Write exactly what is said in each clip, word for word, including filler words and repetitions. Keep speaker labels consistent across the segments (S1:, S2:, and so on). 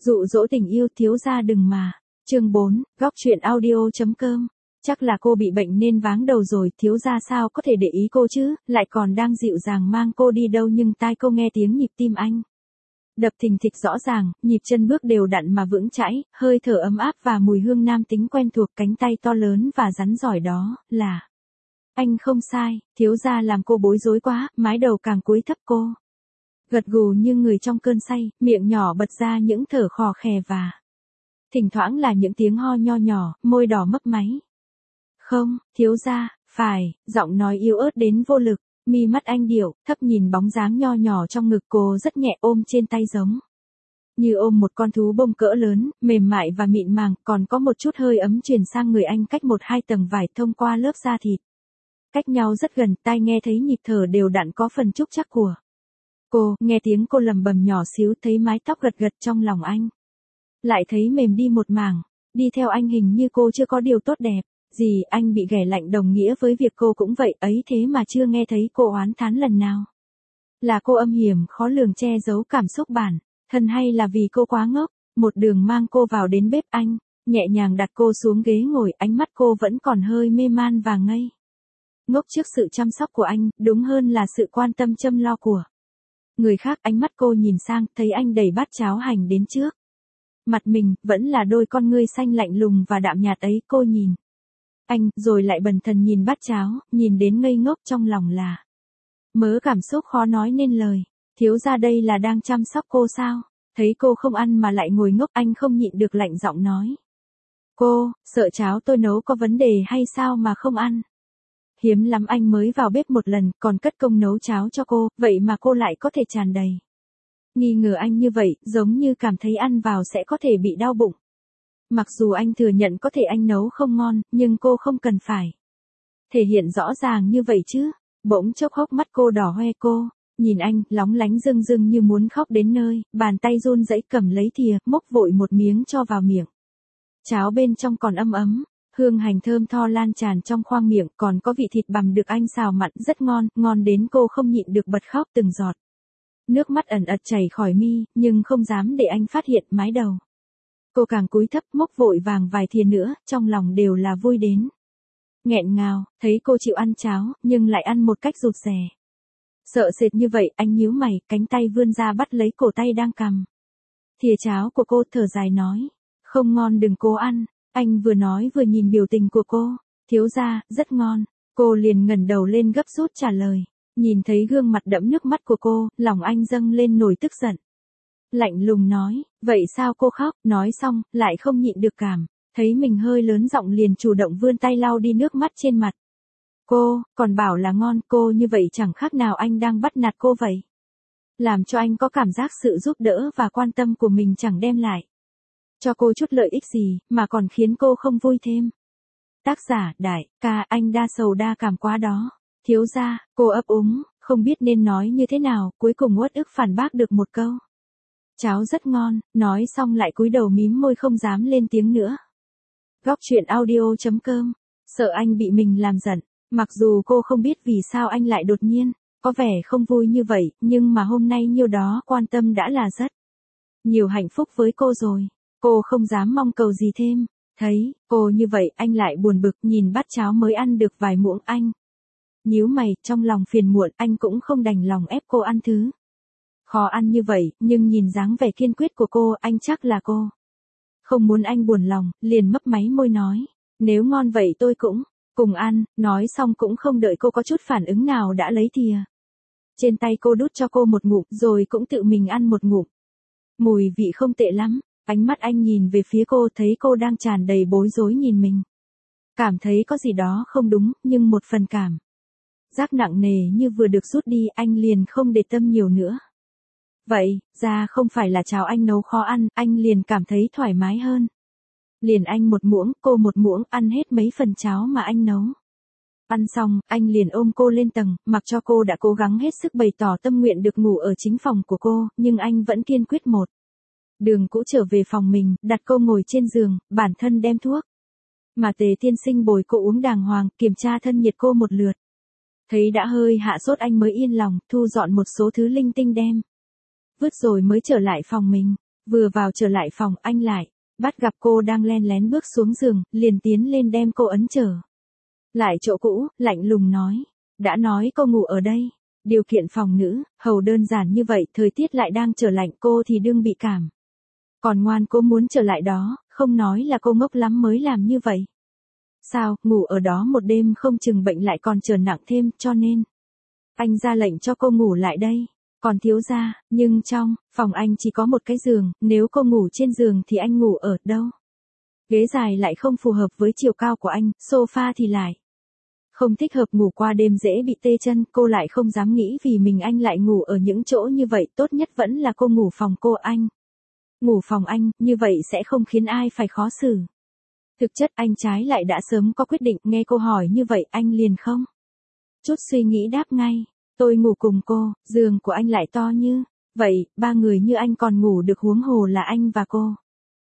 S1: Dụ dỗ tình yêu thiếu gia đừng mà. Chương bốn, góc truyện audio.com. Chắc là cô bị bệnh nên váng đầu rồi, thiếu gia sao có thể để ý cô chứ, lại còn đang dịu dàng mang cô đi đâu nhưng tai cô nghe tiếng nhịp tim anh. Đập thình thịch rõ ràng, nhịp chân bước đều đặn mà vững chãi, hơi thở ấm áp và mùi hương nam tính quen thuộc, cánh tay to lớn và rắn giỏi đó, là... Anh không sai, thiếu gia làm cô bối rối quá, mái đầu càng cúi thấp cô. Gật gù như người trong cơn say, miệng nhỏ bật ra những thở khò khè và... Thỉnh thoảng là những tiếng ho nho nhỏ, môi đỏ mấp máy. Không, thiếu gia, phải, giọng nói yếu ớt đến vô lực, mi mắt anh điệu, thấp nhìn bóng dáng nho nhỏ trong ngực cô rất nhẹ ôm trên tay giống. Như ôm một con thú bông cỡ lớn, mềm mại và mịn màng, còn có một chút hơi ấm truyền sang người anh cách một hai tầng vải thông qua lớp da thịt. Cách nhau rất gần, tai nghe thấy nhịp thở đều đặn có phần trúc chắc của cô, nghe tiếng cô lầm bầm nhỏ xíu, thấy mái tóc gật gật trong lòng anh. Lại thấy mềm đi một mảng, đi theo anh hình như cô chưa có điều tốt đẹp. Gì, anh bị ghẻ lạnh đồng nghĩa với việc cô cũng vậy ấy, thế mà chưa nghe thấy cô oán thán lần nào. Là cô âm hiểm khó lường che giấu cảm xúc bản thân hay là vì cô quá ngốc, một đường mang cô vào đến bếp anh, nhẹ nhàng đặt cô xuống ghế ngồi, ánh mắt cô vẫn còn hơi mê man và ngây ngốc trước sự chăm sóc của anh, đúng hơn là sự quan tâm chăm lo của người khác. Ánh mắt cô nhìn sang, thấy anh đẩy bát cháo hành đến trước mặt mình, vẫn là đôi con ngươi xanh lạnh lùng và đạm nhạt ấy. Cô nhìn anh, rồi lại bần thần nhìn bát cháo, nhìn đến ngây ngốc, trong lòng là mớ cảm xúc khó nói nên lời. Thiếu gia đây là đang chăm sóc cô sao? Thấy cô không ăn mà lại ngồi ngốc, anh không nhịn được lạnh giọng nói. Cô, sợ cháo tôi nấu có vấn đề hay sao mà không ăn? Hiếm lắm anh mới vào bếp một lần, còn cất công nấu cháo cho cô, vậy mà cô lại có thể tràn đầy nghi ngờ anh như vậy, giống như cảm thấy ăn vào sẽ có thể bị đau bụng. Mặc dù anh thừa nhận có thể anh nấu không ngon, nhưng cô không cần phải thể hiện rõ ràng như vậy chứ. Bỗng chốc hốc mắt cô đỏ hoe, cô nhìn anh, lóng lánh rưng rưng như muốn khóc đến nơi, bàn tay run rẩy cầm lấy thìa, múc vội một miếng cho vào miệng. Cháo bên trong còn ấm ấm, hương hành thơm tho lan tràn trong khoang miệng, còn có vị thịt bằm được anh xào mặn rất ngon, ngon đến cô không nhịn được bật khóc từng giọt. Nước mắt ẩn ật chảy khỏi mi, nhưng không dám để anh phát hiện. Mái đầu cô càng cúi thấp, múc vội vàng vài thìa nữa, trong lòng đều là vui đến nghẹn ngào, thấy cô chịu ăn cháo, nhưng lại ăn một cách rụt rè. Sợ sệt như vậy, anh nhíu mày, cánh tay vươn ra bắt lấy cổ tay đang cầm thìa cháo của cô, thở dài nói. Không ngon đừng cố ăn. Anh vừa nói vừa nhìn biểu tình của cô. Thiếu gia, rất ngon. Cô liền ngẩng đầu lên gấp rút trả lời. Nhìn thấy gương mặt đẫm nước mắt của cô, lòng anh dâng lên nổi tức giận. Lạnh lùng nói, vậy sao cô khóc? Nói xong, lại không nhịn được cảm thấy mình hơi lớn giọng, liền chủ động vươn tay lau đi nước mắt trên mặt cô, còn bảo là ngon. Cô như vậy chẳng khác nào anh đang bắt nạt cô vậy. Làm cho anh có cảm giác sự giúp đỡ và quan tâm của mình chẳng đem lại cho cô chút lợi ích gì, mà còn khiến cô không vui thêm. Tác giả, đại ca, anh đa sầu đa cảm quá đó. Thiếu gia, cô ấp úng, không biết nên nói như thế nào, cuối cùng uất ức phản bác được một câu. Cháo rất ngon, nói xong lại cúi đầu mím môi không dám lên tiếng nữa. Góc truyện audio.com. Sợ anh bị mình làm giận, mặc dù cô không biết vì sao anh lại đột nhiên có vẻ không vui như vậy, nhưng mà hôm nay nhiêu đó quan tâm đã là rất nhiều hạnh phúc với cô rồi. Cô không dám mong cầu gì thêm. Thấy cô như vậy, anh lại buồn bực, nhìn bát cháo mới ăn được vài muỗng, anh nhíu mày, trong lòng phiền muộn. Anh cũng không đành lòng ép cô ăn thứ khó ăn như vậy, nhưng nhìn dáng vẻ kiên quyết của cô, anh chắc là cô không muốn anh buồn lòng, liền mấp máy môi nói. Nếu ngon vậy tôi cũng cùng ăn. Nói xong cũng không đợi cô có chút phản ứng nào đã lấy thìa trên tay cô đút cho cô một ngụm, rồi cũng tự mình ăn một ngụm. Mùi vị không tệ lắm. Ánh mắt anh nhìn về phía cô, thấy cô đang tràn đầy bối rối nhìn mình. Cảm thấy có gì đó không đúng, nhưng một phần cảm giác nặng nề như vừa được rút đi, anh liền không để tâm nhiều nữa. Vậy, ra không phải là cháo anh nấu khó ăn, anh liền cảm thấy thoải mái hơn. Liền anh một muỗng, cô một muỗng, ăn hết mấy phần cháo mà anh nấu. Ăn xong, anh liền ôm cô lên tầng, mặc cho cô đã cố gắng hết sức bày tỏ tâm nguyện được ngủ ở chính phòng của cô, nhưng anh vẫn kiên quyết một đường cũ trở về phòng mình, đặt cô ngồi trên giường, bản thân đem thuốc mà Tề tiên sinh bồi cô uống đàng hoàng, kiểm tra thân nhiệt cô một lượt. Thấy đã hơi hạ sốt anh mới yên lòng, thu dọn một số thứ linh tinh đem vứt rồi mới trở lại phòng mình. Vừa vào trở lại phòng, anh lại bắt gặp cô đang len lén bước xuống giường, liền tiến lên đem cô ấn trở lại chỗ cũ, lạnh lùng nói, đã nói cô ngủ ở đây. Điều kiện phòng nữ, hầu đơn giản như vậy, thời tiết lại đang trở lạnh, cô thì đương bị cảm. Còn ngoan cố muốn trở lại đó, không nói là cô ngốc lắm mới làm như vậy. Sao, ngủ ở đó một đêm không chừng bệnh lại còn trở nặng thêm, cho nên anh ra lệnh cho cô ngủ lại đây. Còn thiếu gia, nhưng trong phòng anh chỉ có một cái giường, nếu cô ngủ trên giường thì anh ngủ ở đâu? Ghế dài lại không phù hợp với chiều cao của anh, sofa thì lại không thích hợp, ngủ qua đêm dễ bị tê chân, cô lại không dám nghĩ vì mình anh lại ngủ ở những chỗ như vậy, tốt nhất vẫn là cô ngủ phòng cô, anh ngủ phòng anh, như vậy sẽ không khiến ai phải khó xử. Thực chất anh trái lại đã sớm có quyết định, nghe cô hỏi như vậy anh liền không chút suy nghĩ đáp ngay, tôi ngủ cùng cô, giường của anh lại to như vậy, ba người như anh còn ngủ được, huống hồ là anh và cô.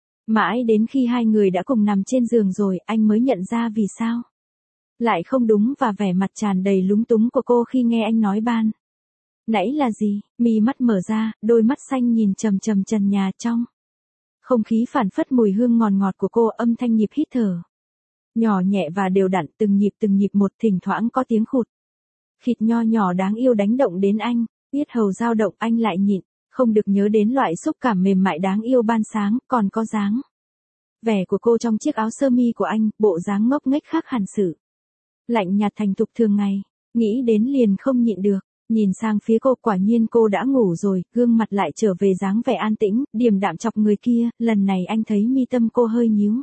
S1: Mãi đến khi hai người đã cùng nằm trên giường rồi, anh mới nhận ra vì sao lại không đúng, và vẻ mặt tràn đầy lúng túng của cô khi nghe anh nói ban nãy là gì. Mi mắt mở ra, đôi mắt xanh nhìn trầm trầm trần nhà, trong không khí phảng phất mùi hương ngọt ngọt của cô, âm thanh nhịp hít thở nhỏ nhẹ và đều đặn, từng nhịp từng nhịp một, thỉnh thoảng có tiếng khụt khịt nho nhỏ đáng yêu đánh động đến anh. Yết hầu dao động, anh lại nhịn không được nhớ đến loại xúc cảm mềm mại đáng yêu ban sáng, còn có dáng vẻ của cô trong chiếc áo sơ mi của anh, bộ dáng ngốc nghếch khác hẳn sự lạnh nhạt thành thục thường ngày. Nghĩ đến liền không nhịn được, nhìn sang phía cô, quả nhiên cô đã ngủ rồi, gương mặt lại trở về dáng vẻ an tĩnh, điềm đạm chọc người kia. Lần này anh thấy mi tâm cô hơi nhíu,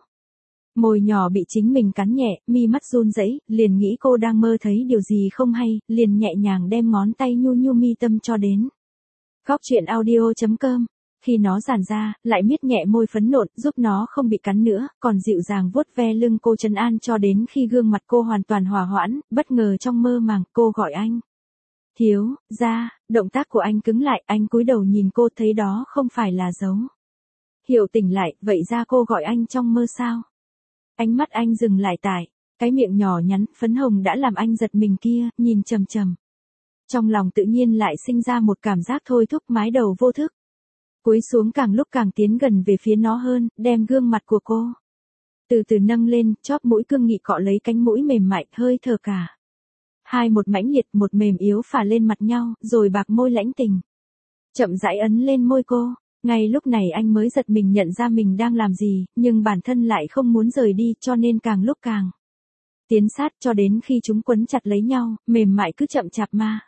S1: môi nhỏ bị chính mình cắn nhẹ, mi mắt run rẩy, liền nghĩ cô đang mơ thấy điều gì không hay, liền nhẹ nhàng đem ngón tay nhu nhu mi tâm cho đến góc truyện audio chấm com. Khi nó giãn ra, lại miết nhẹ môi phấn nộn, giúp nó không bị cắn nữa, còn dịu dàng vuốt ve lưng cô trấn an cho đến khi gương mặt cô hoàn toàn hòa hoãn. Bất ngờ trong mơ màng, cô gọi anh thiếu gia, động tác của anh cứng lại, anh cúi đầu nhìn cô, thấy đó không phải là dấu hiệu tỉnh lại, vậy ra cô gọi anh trong mơ sao? Ánh mắt anh dừng lại tại cái miệng nhỏ nhắn phấn hồng đã làm anh giật mình kia, nhìn chằm chằm. Trong lòng tự nhiên lại sinh ra một cảm giác thôi thúc, mái đầu vô thức cúi xuống, càng lúc càng tiến gần về phía nó hơn, đem gương mặt của cô từ từ nâng lên, chóp mũi cương nghị cọ lấy cánh mũi mềm mại, hơi thở cả hai một mãnh liệt, một mềm yếu phả lên mặt nhau, rồi bạc môi lãnh tình chậm rãi ấn lên môi cô. Ngay lúc này anh mới giật mình nhận ra mình đang làm gì, nhưng bản thân lại không muốn rời đi, cho nên càng lúc càng tiến sát, cho đến khi chúng quấn chặt lấy nhau, mềm mại cứ chậm chạp ma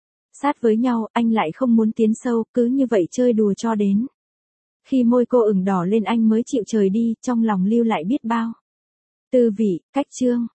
S1: sát với nhau. Anh lại không muốn tiến sâu, cứ như vậy chơi đùa cho đến khi môi cô ửng đỏ lên, anh mới chịu rời đi, trong lòng lưu lại biết bao tư vị. Cách chương